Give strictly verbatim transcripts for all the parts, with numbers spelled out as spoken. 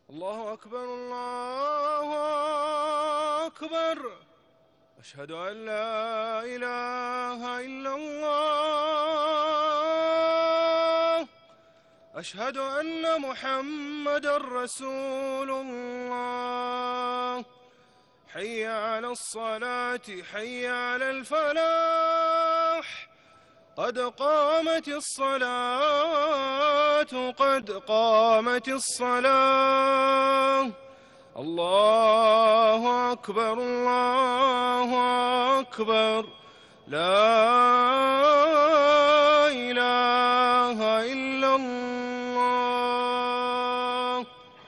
الله أكبر الله أكبر. أشهد أن لا إله إلا الله. أشهد أن محمدًا رسول الله. حي على الصلاة حي على الفلاح. قد قامت الصلاة قد قامت الصلاة. الله أكبر الله أكبر. لا إله إلا الله.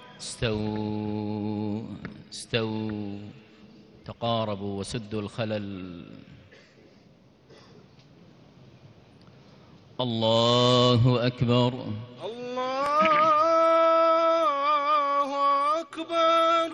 استووا استووا تقاربوا وسدوا الخلل. الله أكبر الله أكبر.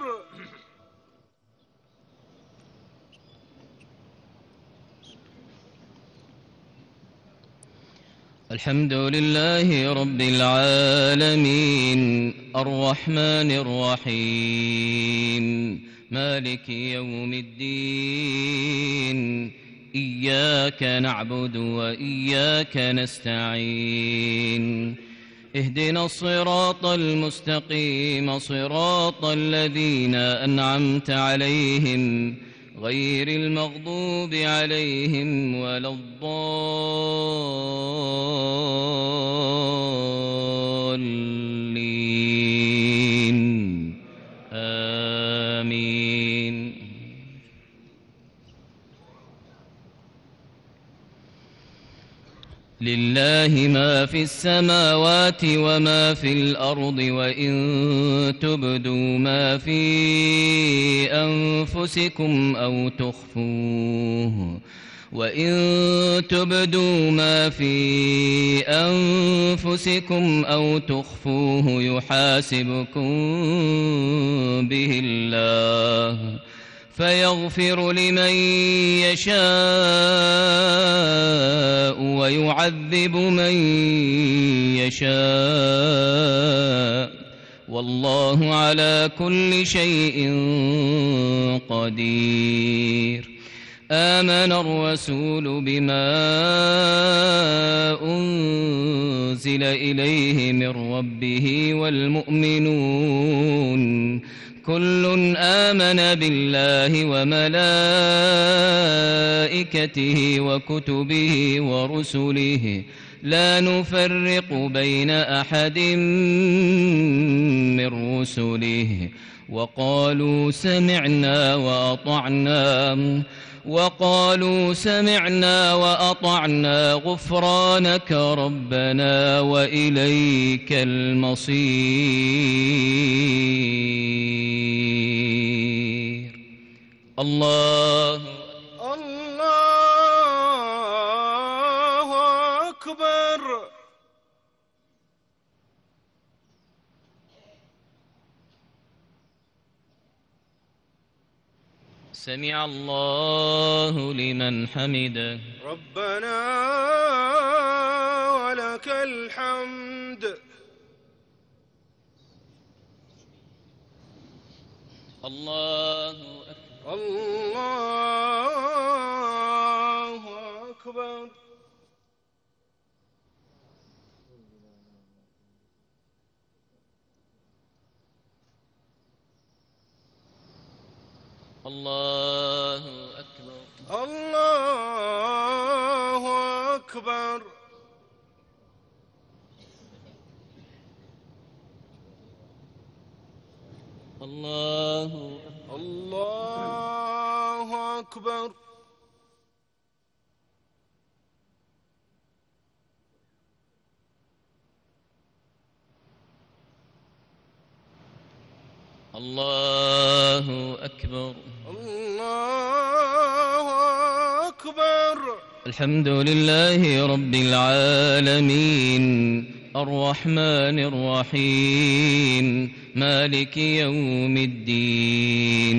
الحمد لله رب العالمين الرحمن الرحيم مالك يوم الدين. إياك نعبد وإياك نستعين. اهدنا الصراط المستقيم صراط الذين أنعمت عليهم غير المغضوب عليهم ولا الضالين. آمين. لله ما في السماوات وما في الأرض وإن تبدوا ما في أنفسكم أو تخفوه وإن تبدوا ما في أنفسكم أو تخفوه يحاسبكم به الله فيغفر لمن يشاء ويعذب من يشاء والله على كل شيء قدير. آمن الرسول بما أنزل إليه من ربه والمؤمنون كل آمن بالله وملائكته وكتبه ورسله لا نفرق بين أحد من رسله وقالوا سمعنا وأطعنا وقالوا سمعنا وأطعنا غفرانك ربنا وإليك المصير. الله الله أكبر. سمع الله لمن حمده. ربنا ولك الحمد. الله أكبر. الله أكبر. الله أكبر. الله أكبر. الله الله أكبر. الله أكبر. الله أكبر. الحمد لله رب العالمين الرحمن الرحيم مالك يوم الدين.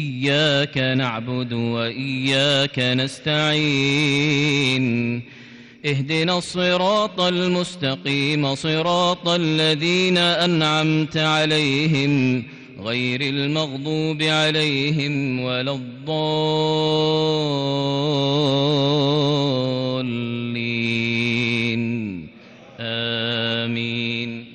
إياك نعبد وإياك نستعين. اهدنا الصراط المستقيم صراط الذين أنعمت عليهم غير المغضوب عليهم ولا الضالين آمين.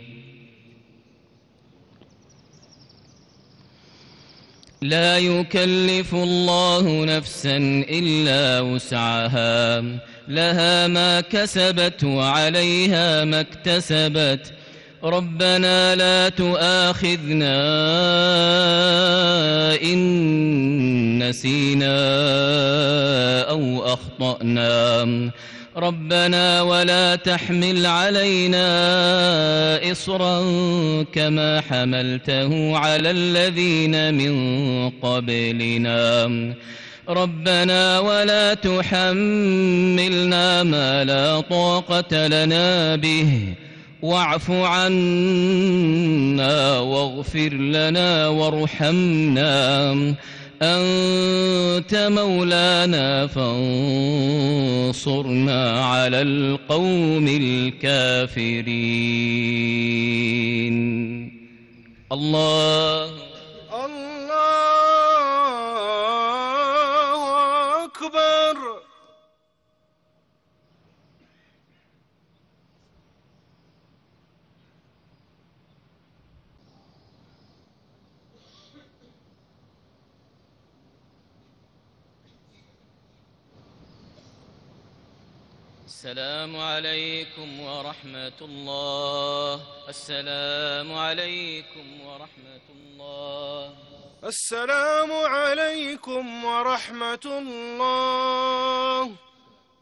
لا يكلف الله نفسا إلا وسعها لها ما كسبت وعليها ما اكتسبت ربنا لا تؤاخذنا إن نسينا أو أخطأنا ربنا ولا تحمل علينا إصرا كما حملته على الذين من قبلنا ربنا ولا تحملنا ما لا طاقة لنا به واعف عنا واغفر لنا وارحمنا أنت مولانا فانصرنا على القوم الكافرين. الله الله أكبر. السلام عليكم ورحمة الله. السلام عليكم ورحمة الله. السلام عليكم ورحمة الله.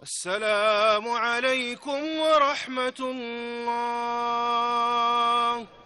السلام عليكم ورحمة الله.